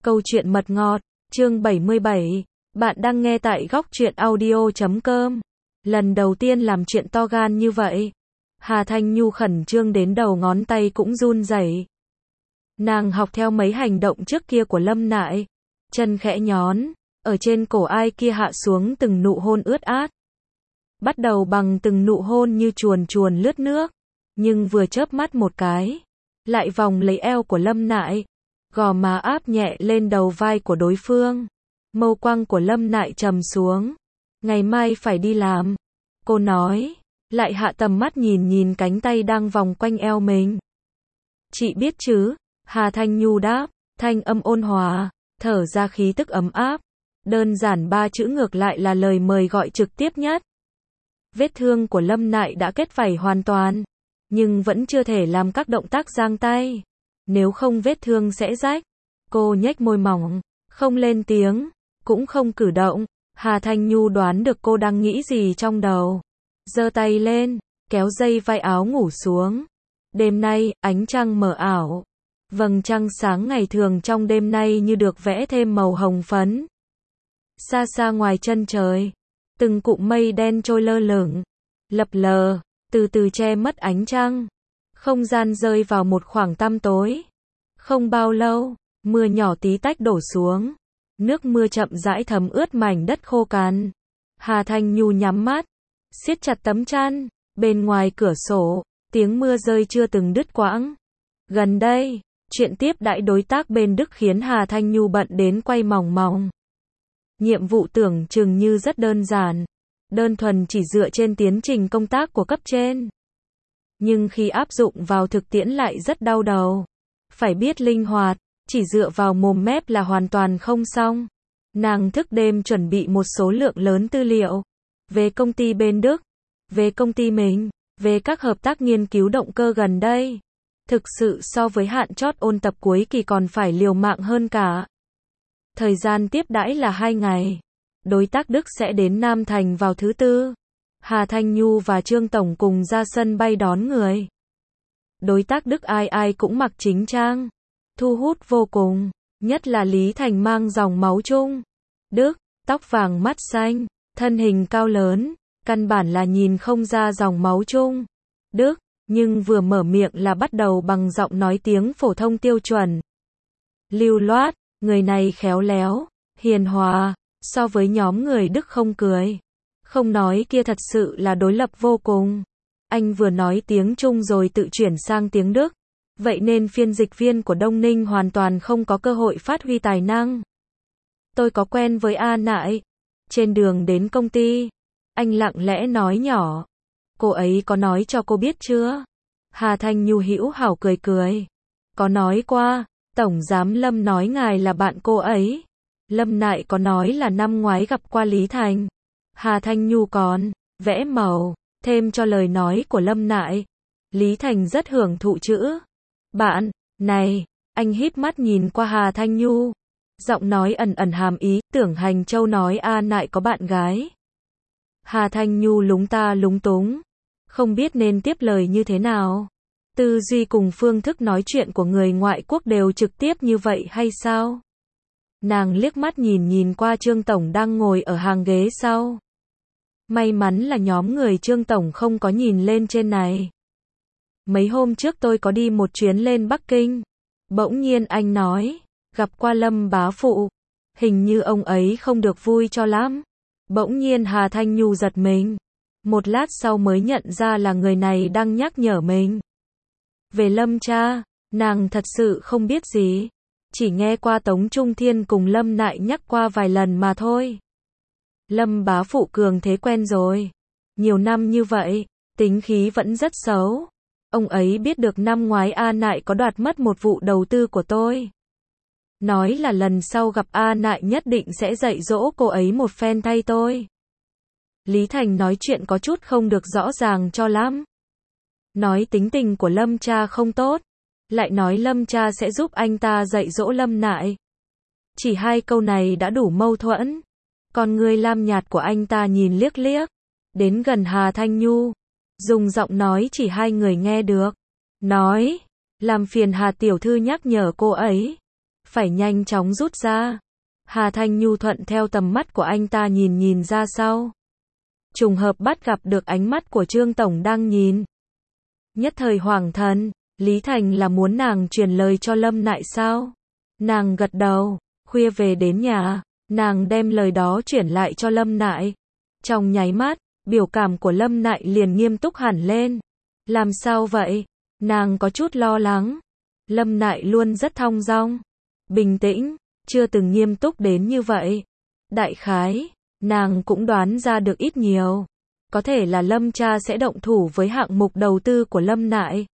Câu chuyện mật ngọt, chương 77. Bạn đang nghe tại góc truyện audio.com. Lần đầu tiên làm chuyện to gan như vậy. Hà Thanh Nhu khẩn trương đến đầu ngón tay cũng run rẩy. Nàng học theo mấy hành động trước kia của Lâm Nại. Chân khẽ nhón, ở trên cổ ai kia hạ xuống từng nụ hôn ướt át. Bắt đầu bằng từng nụ hôn như chuồn chuồn lướt nước. Nhưng vừa chớp mắt một cái, lại vòng lấy eo của Lâm Nại. Gò má áp nhẹ lên đầu vai của đối phương. Mâu quang của Lâm Nại trầm xuống. Ngày mai phải đi làm. Cô nói, lại hạ tầm mắt nhìn cánh tay đang vòng quanh eo mình. Chị biết chứ, Hà Thanh Nhu đáp, thanh âm ôn hòa, thở ra khí tức ấm áp. Đơn giản 3 chữ ngược lại là lời mời gọi trực tiếp nhất. Vết thương của Lâm Nại đã kết vảy hoàn toàn, nhưng vẫn chưa thể làm các động tác giang tay. Nếu không vết thương sẽ rách. Cô nhếch môi mỏng, không lên tiếng, cũng không cử động. Hà Thanh Nhu đoán được cô đang nghĩ gì trong đầu. Giơ tay lên, kéo dây vai áo ngủ xuống. Đêm nay, ánh trăng mờ ảo. Vầng trăng sáng ngày thường trong đêm nay như được vẽ thêm màu hồng phấn. Xa xa ngoài chân trời, từng cụm mây đen trôi lơ lửng, lập lờ, từ từ che mất ánh trăng. Không gian rơi vào một khoảng tăm tối. Không bao lâu, mưa nhỏ tí tách đổ xuống. Nước mưa chậm rãi thấm ướt mảnh đất khô cằn. Hà Thanh Nhu nhắm mắt, siết chặt tấm chăn. Bên ngoài cửa sổ, tiếng mưa rơi chưa từng đứt quãng. Gần đây, chuyện tiếp đãi đối tác bên Đức khiến Hà Thanh Nhu bận đến quay mòng mòng. Nhiệm vụ tưởng chừng như rất đơn giản, đơn thuần chỉ dựa trên tiến trình công tác của cấp trên. Nhưng khi áp dụng vào thực tiễn lại rất đau đầu. Phải biết linh hoạt, chỉ dựa vào mồm mép là hoàn toàn không xong. Nàng thức đêm chuẩn bị một số lượng lớn tư liệu. Về công ty bên Đức, về công ty mình, về các hợp tác nghiên cứu động cơ gần đây. Thực sự so với hạn chót ôn tập cuối kỳ còn phải liều mạng hơn cả. Thời gian tiếp đãi là 2 ngày. Đối tác Đức sẽ đến Nam Thành vào thứ Tư. Hà Thanh Nhu và Trương Tổng cùng ra sân bay đón người. Đối tác Đức ai cũng mặc chính trang, thu hút vô cùng, nhất là Lý Thành mang dòng máu Trung Đức, tóc vàng mắt xanh, thân hình cao lớn, căn bản là nhìn không ra dòng máu Trung Đức, nhưng vừa mở miệng là bắt đầu bằng giọng nói tiếng phổ thông tiêu chuẩn. Lưu loát, người này khéo léo, hiền hòa, so với nhóm người Đức không cười, không nói kia thật sự là đối lập vô cùng. Anh vừa nói tiếng Trung rồi tự chuyển sang tiếng Đức. Vậy nên phiên dịch viên của Đông Ninh hoàn toàn không có cơ hội phát huy tài năng. Tôi có quen với A Nại. Trên đường đến công ty, anh lặng lẽ nói nhỏ. Cô ấy có nói cho cô biết chưa? Hà Thanh Nhu hữu hảo cười cười. Có nói qua, Tổng Giám Lâm nói ngài là bạn cô ấy. Lâm Nại có nói là năm ngoái gặp qua Lý Thành. Hà Thanh Nhu còn vẽ màu thêm cho lời nói của Lâm Nại. Lý Thành rất hưởng thụ chữ bạn này. Anh híp mắt nhìn qua Hà Thanh Nhu, giọng nói ẩn hàm ý. Tưởng Hành Châu nói A Nại có bạn gái. Hà Thanh Nhu lúng ta lúng túng, không biết nên tiếp lời như thế nào. Tư duy cùng phương thức nói chuyện của người ngoại quốc đều trực tiếp như vậy hay sao? Nàng liếc mắt nhìn qua Trương Tổng đang ngồi ở hàng ghế sau. May mắn là nhóm người Trương Tổng không có nhìn lên trên này. Mấy hôm trước tôi có đi một chuyến lên Bắc Kinh. Bỗng nhiên anh nói, gặp qua Lâm bá phụ. Hình như ông ấy không được vui cho lắm. Bỗng nhiên Hà Thanh Nhu giật mình. Một lát sau mới nhận ra là người này đang nhắc nhở mình. Về Lâm cha, nàng thật sự không biết gì. Chỉ nghe qua Tống Trung Thiên cùng Lâm Nại nhắc qua vài lần mà thôi. Lâm bá phụ cường thế quen rồi. Nhiều năm như vậy, tính khí vẫn rất xấu. Ông ấy biết được năm ngoái A Nại có đoạt mất một vụ đầu tư của tôi. Nói là lần sau gặp A Nại nhất định sẽ dạy dỗ cô ấy một phen thay tôi. Lý Thành nói chuyện có chút không được rõ ràng cho lắm. Nói tính tình của Lâm cha không tốt. Lại nói Lâm cha sẽ giúp anh ta dạy dỗ Lâm Nại. Chỉ 2 câu này đã đủ mâu thuẫn. Con người lam nhạt của anh ta nhìn liếc đến gần Hà Thanh Nhu, dùng giọng nói chỉ 2 người nghe được. Nói, làm phiền Hà tiểu thư nhắc nhở cô ấy. phải nhanh chóng rút ra. Hà Thanh Nhu thuận theo tầm mắt của anh ta nhìn ra sau. Trùng hợp bắt gặp được ánh mắt của Trương Tổng đang nhìn. Nhất thời hoảng thần, Lý Thành là muốn nàng truyền lời cho Lâm Nại sao? Nàng gật đầu, khuya về đến nhà, nàng đem lời đó chuyển lại cho Lâm Nại. Trong nháy mắt, biểu cảm của Lâm Nại liền nghiêm túc hẳn lên. Làm sao vậy? Nàng có chút lo lắng. Lâm Nại luôn rất thong dong, bình tĩnh, chưa từng nghiêm túc đến như vậy. Đại khái, nàng cũng đoán ra được ít nhiều. Có thể là Lâm cha sẽ động thủ với hạng mục đầu tư của Lâm Nại.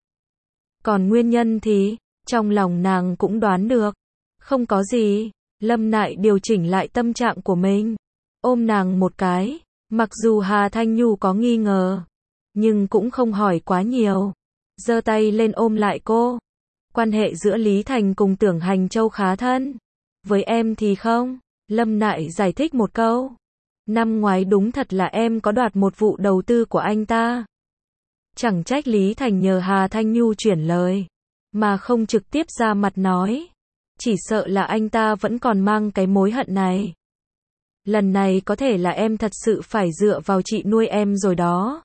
Còn nguyên nhân thì, trong lòng nàng cũng đoán được. Không có gì, Lâm Nại điều chỉnh lại tâm trạng của mình. Ôm nàng một cái, mặc dù Hà Thanh Nhu có nghi ngờ, nhưng cũng không hỏi quá nhiều. Giơ tay lên ôm lại cô. Quan hệ giữa Lý Thành cùng Tưởng Hành Châu khá thân. Với em thì không, Lâm Nại giải thích một câu. Năm ngoái đúng thật là em có đoạt một vụ đầu tư của anh ta. Chẳng trách Lý Thành nhờ Hà Thanh Nhu chuyển lời, mà không trực tiếp ra mặt nói. Chỉ sợ là anh ta vẫn còn mang cái mối hận này. Lần này có thể là em thật sự phải dựa vào chị nuôi em rồi đó.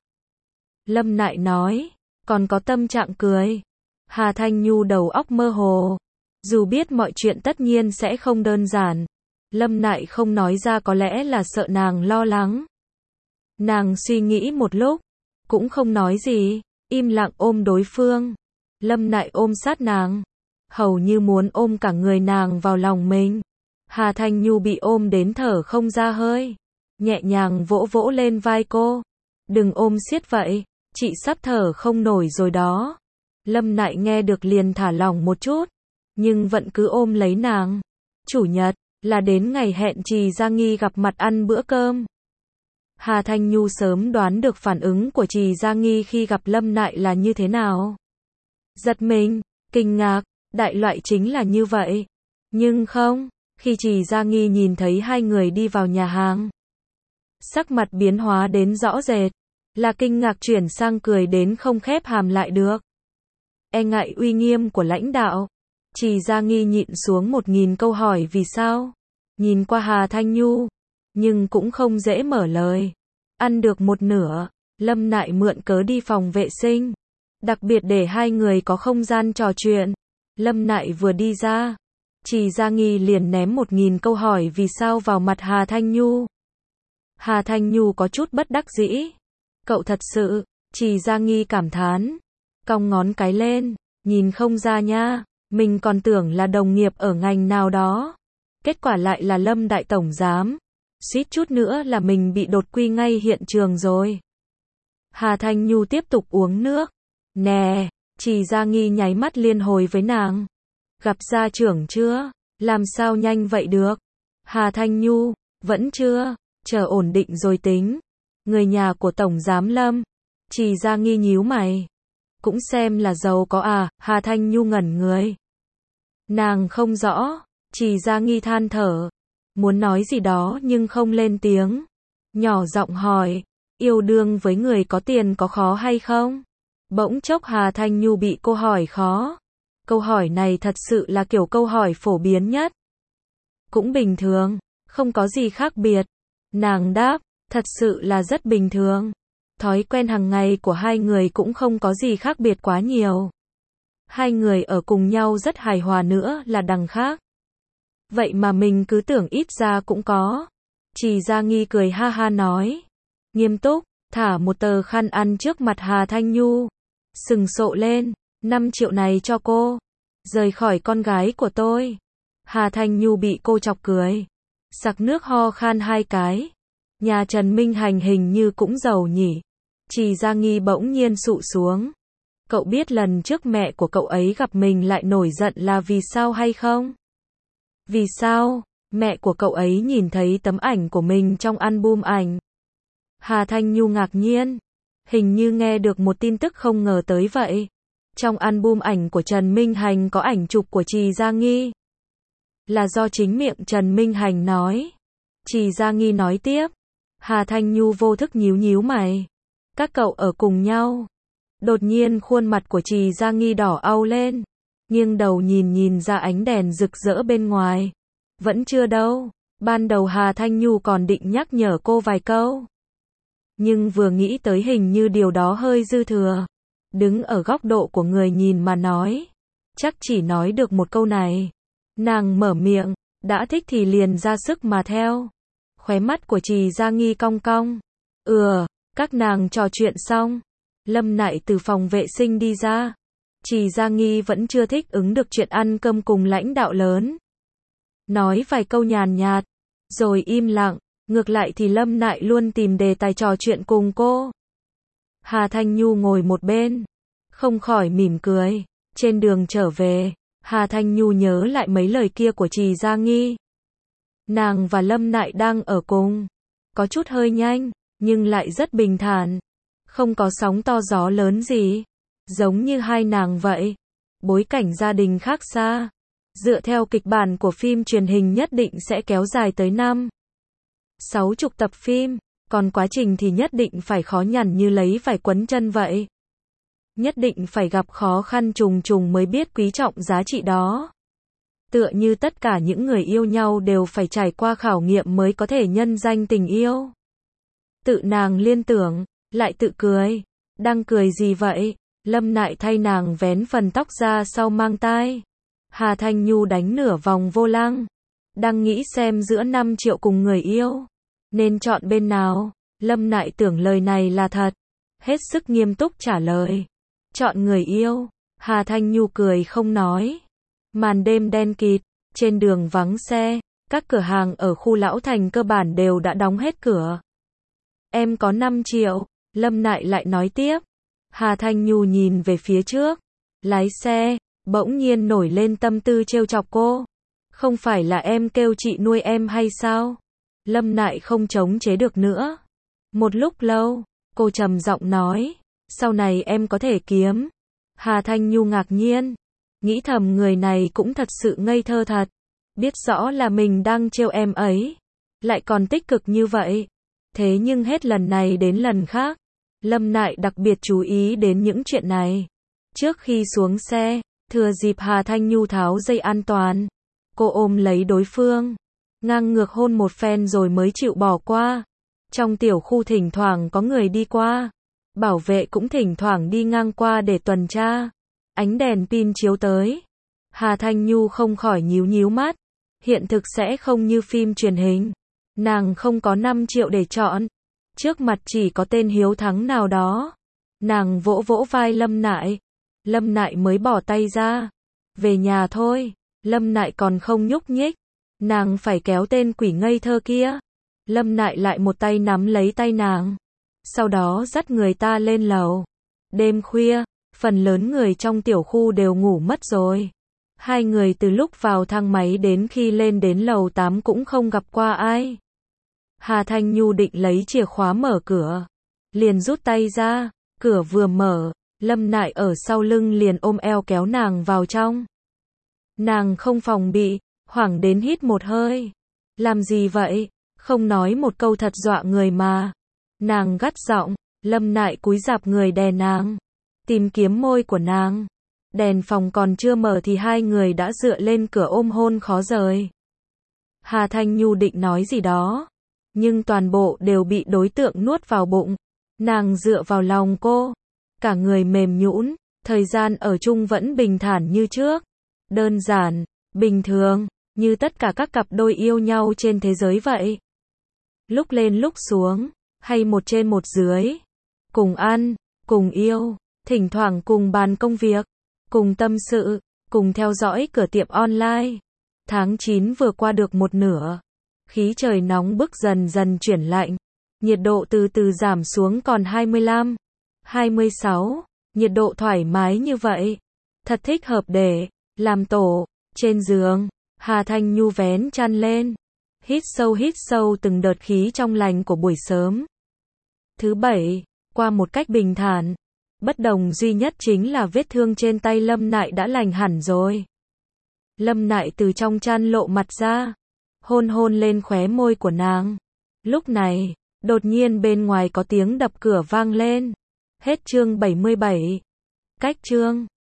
Lâm Nại nói, còn có tâm trạng cười. Hà Thanh Nhu đầu óc mơ hồ. Dù biết mọi chuyện tất nhiên sẽ không đơn giản, Lâm Nại không nói ra có lẽ là sợ nàng lo lắng. Nàng suy nghĩ một lúc, cũng không nói gì, im lặng ôm đối phương. Lâm Nại ôm sát nàng, hầu như muốn ôm cả người nàng vào lòng mình. Hà Thanh Nhu bị ôm đến thở không ra hơi, nhẹ nhàng vỗ vỗ lên vai cô. Đừng ôm siết vậy, chị sắp thở không nổi rồi đó. Lâm Nại nghe được liền thả lỏng một chút, nhưng vẫn cứ ôm lấy nàng. Chủ nhật, là đến ngày hẹn Trì Gia Nghi gặp mặt ăn bữa cơm. Hà Thanh Nhu sớm đoán được phản ứng của Trì Gia Nghi khi gặp Lâm Nại là như thế nào. Giật mình, kinh ngạc, đại loại chính là như vậy. Nhưng không, khi Trì Gia Nghi nhìn thấy hai người đi vào nhà hàng, sắc mặt biến hóa đến rõ rệt, là kinh ngạc chuyển sang cười đến không khép hàm lại được. E ngại uy nghiêm của lãnh đạo, Trì Gia Nghi nhịn xuống 1000 câu hỏi vì sao. Nhìn qua Hà Thanh Nhu, nhưng cũng không dễ mở lời. Ăn được một nửa, Lâm Nại mượn cớ đi phòng vệ sinh, đặc biệt để hai người có không gian trò chuyện. Lâm Nại vừa đi ra, Trì Gia Nghi liền ném 1000 câu hỏi vì sao vào mặt Hà Thanh Nhu. Hà Thanh Nhu có chút bất đắc dĩ. Cậu thật sự, Trì Gia Nghi cảm thán, cong ngón cái lên, nhìn không ra nha, mình còn tưởng là đồng nghiệp ở ngành nào đó. Kết quả lại là Lâm đại tổng giám. Suýt chút nữa là mình bị đột quy ngay hiện trường rồi. Hà Thanh Nhu tiếp tục uống nước. Nè, Trì Gia Nghi nháy mắt liên hồi với nàng. Gặp gia trưởng chưa? Làm sao nhanh vậy được? Hà Thanh Nhu, vẫn chưa, chờ ổn định rồi tính. Người nhà của tổng giám Lâm. Trì Gia Nghi nhíu mày. Cũng xem là giàu có à? Hà Thanh Nhu ngẩn người. Nàng không rõ. Trì Gia Nghi than thở, muốn nói gì đó nhưng không lên tiếng. Nhỏ giọng hỏi, yêu đương với người có tiền có khó hay không? Bỗng chốc Hà Thanh Nhu bị cô hỏi khó. Câu hỏi này thật sự là kiểu câu hỏi phổ biến nhất. Cũng bình thường, không có gì khác biệt. Nàng đáp, thật sự là rất bình thường. Thói quen hàng ngày của hai người cũng không có gì khác biệt quá nhiều. Hai người ở cùng nhau rất hài hòa nữa là đằng khác. Vậy mà mình cứ tưởng ít ra cũng có. Trì Gia Nghi cười ha ha nói. Nghiêm túc, thả một tờ khăn ăn trước mặt Hà Thanh Nhu. Sừng sộ lên, 5 triệu này cho cô. Rời khỏi con gái của tôi. Hà Thanh Nhu bị cô chọc cười. Sặc nước ho khan 2 cái. Nhà Trần Minh Hành hình như cũng giàu nhỉ. Trì Gia Nghi bỗng nhiên sụ xuống. Cậu biết lần trước mẹ của cậu ấy gặp mình lại nổi giận là vì sao hay không? Vì sao? Mẹ của cậu ấy nhìn thấy tấm ảnh của mình trong album ảnh. Hà Thanh Nhu ngạc nhiên. Hình như nghe được một tin tức không ngờ tới vậy. Trong album ảnh của Trần Minh Hành có ảnh chụp của Trì Gia Nghi. Là do chính miệng Trần Minh Hành nói. Trì Gia Nghi nói tiếp. Hà Thanh Nhu vô thức nhíu mày. Các cậu ở cùng nhau. Đột nhiên khuôn mặt của Trì Gia Nghi đỏ au lên. nghiêng đầu nhìn ra ánh đèn rực rỡ bên ngoài. Vẫn chưa đâu, ban đầu Hà Thanh Nhu còn định nhắc nhở cô vài câu. Nhưng vừa nghĩ tới hình như điều đó hơi dư thừa. Đứng ở góc độ của người nhìn mà nói, chắc chỉ nói được một câu này. Nàng mở miệng, đã thích thì liền ra sức mà theo. Khóe mắt của Trì Gia Nghi cong cong. Các nàng trò chuyện xong, Lâm Nại từ phòng vệ sinh đi ra. Trì Gia Nghi vẫn chưa thích ứng được chuyện ăn cơm cùng lãnh đạo lớn. Nói vài câu nhàn nhạt, rồi im lặng, ngược lại thì Lâm Nại luôn tìm đề tài trò chuyện cùng cô. Hà Thanh Nhu ngồi một bên, không khỏi mỉm cười. Trên đường trở về, Hà Thanh Nhu nhớ lại mấy lời kia của Trì Gia Nghi. Nàng và Lâm Nại đang ở cùng, có chút hơi nhanh, nhưng lại rất bình thản. Không có sóng to gió lớn gì, giống như hai nàng vậy. Bối cảnh gia đình khác xa. Dựa theo kịch bản của phim truyền hình nhất định sẽ kéo dài tới 60 tập phim, còn quá trình thì nhất định phải khó nhằn như lấy vải quấn chân vậy. Nhất định phải gặp khó khăn trùng trùng mới biết quý trọng giá trị đó. Tựa như tất cả những người yêu nhau đều phải trải qua khảo nghiệm mới có thể nhân danh tình yêu. Tự nàng liên tưởng, lại tự cười. Đang cười gì vậy? Lâm Nại thay nàng vén phần tóc ra sau mang tai. Hà Thanh Nhu đánh nửa vòng vô lăng. Đang nghĩ xem giữa 5 triệu cùng người yêu, nên chọn bên nào? Lâm Nại tưởng lời này là thật. Hết sức nghiêm túc trả lời. Chọn người yêu. Hà Thanh Nhu cười không nói. Màn đêm đen kịt, trên đường vắng xe, các cửa hàng ở khu Lão Thành cơ bản đều đã đóng hết cửa. Em có 5 triệu, Lâm Nại lại nói tiếp. Hà Thanh Nhu nhìn về phía trước. Lái xe, bỗng nhiên nổi lên tâm tư trêu chọc cô. Không phải là em kêu chị nuôi em hay sao? Lâm Nại không chống chế được nữa. Một lúc lâu, cô trầm giọng nói. Sau này em có thể kiếm. Hà Thanh Nhu ngạc nhiên. Nghĩ thầm người này cũng thật sự ngây thơ thật. Biết rõ là mình đang trêu em ấy. Lại còn tích cực như vậy. Thế nhưng hết lần này đến lần khác, Lâm Nại đặc biệt chú ý đến những chuyện này. Trước khi xuống xe, thừa dịp Hà Thanh Nhu tháo dây an toàn, cô ôm lấy đối phương, ngang ngược hôn một phen rồi mới chịu bỏ qua. Trong tiểu khu thỉnh thoảng có người đi qua, bảo vệ cũng thỉnh thoảng đi ngang qua để tuần tra. Ánh đèn pin chiếu tới, Hà Thanh Nhu không khỏi nhíu nhíu mắt. Hiện thực sẽ không như phim truyền hình. Nàng không có 5 triệu để chọn. Trước mặt chỉ có tên hiếu thắng nào đó. Nàng vỗ vỗ vai Lâm Nại. Lâm Nại mới bỏ tay ra. Về nhà thôi. Lâm Nại còn không nhúc nhích. Nàng phải kéo tên quỷ ngây thơ kia. Lâm Nại lại một tay nắm lấy tay nàng. Sau đó dắt người ta lên lầu. Đêm khuya, phần lớn người trong tiểu khu đều ngủ mất rồi. Hai người từ lúc vào thang máy đến khi lên đến lầu 8 cũng không gặp qua ai. Hà Thanh Nhu định lấy chìa khóa mở cửa. Liền rút tay ra. Cửa vừa mở, Lâm Nại ở sau lưng liền ôm eo kéo nàng vào trong. Nàng không phòng bị, hoảng đến hít một hơi. Làm gì vậy? Không nói một câu thật dọa người mà. Nàng gắt giọng. Lâm Nại cúi rạp người đè nàng. Tìm kiếm môi của nàng. Đèn phòng còn chưa mở thì hai người đã dựa lên cửa ôm hôn khó rời. Hà Thanh Nhu định nói gì đó, nhưng toàn bộ đều bị đối tượng nuốt vào bụng. Nàng dựa vào lòng cô, cả người mềm nhũn, thời gian ở chung vẫn bình thản như trước. Đơn giản, bình thường, như tất cả các cặp đôi yêu nhau trên thế giới vậy. Lúc lên lúc xuống, hay một trên một dưới. Cùng ăn, cùng yêu, thỉnh thoảng cùng bàn công việc, cùng tâm sự, cùng theo dõi cửa tiệm online. Tháng 9 vừa qua được một nửa. Khí trời nóng bức dần dần chuyển lạnh. Nhiệt độ từ từ giảm xuống còn 25, 26. Nhiệt độ thoải mái như vậy. Thật thích hợp để làm tổ. Trên giường, Hà Thanh Nhu vén chăn lên. Hít sâu từng đợt khí trong lành của buổi sớm. Thứ bảy, qua một cách bình thản. Bất đồng duy nhất chính là vết thương trên tay Lâm Nại đã lành hẳn rồi. Lâm Nại từ trong chăn lộ mặt ra, hôn lên khóe môi của nàng. Lúc này, đột nhiên bên ngoài có tiếng đập cửa vang lên. Hết chương 77. Cách chương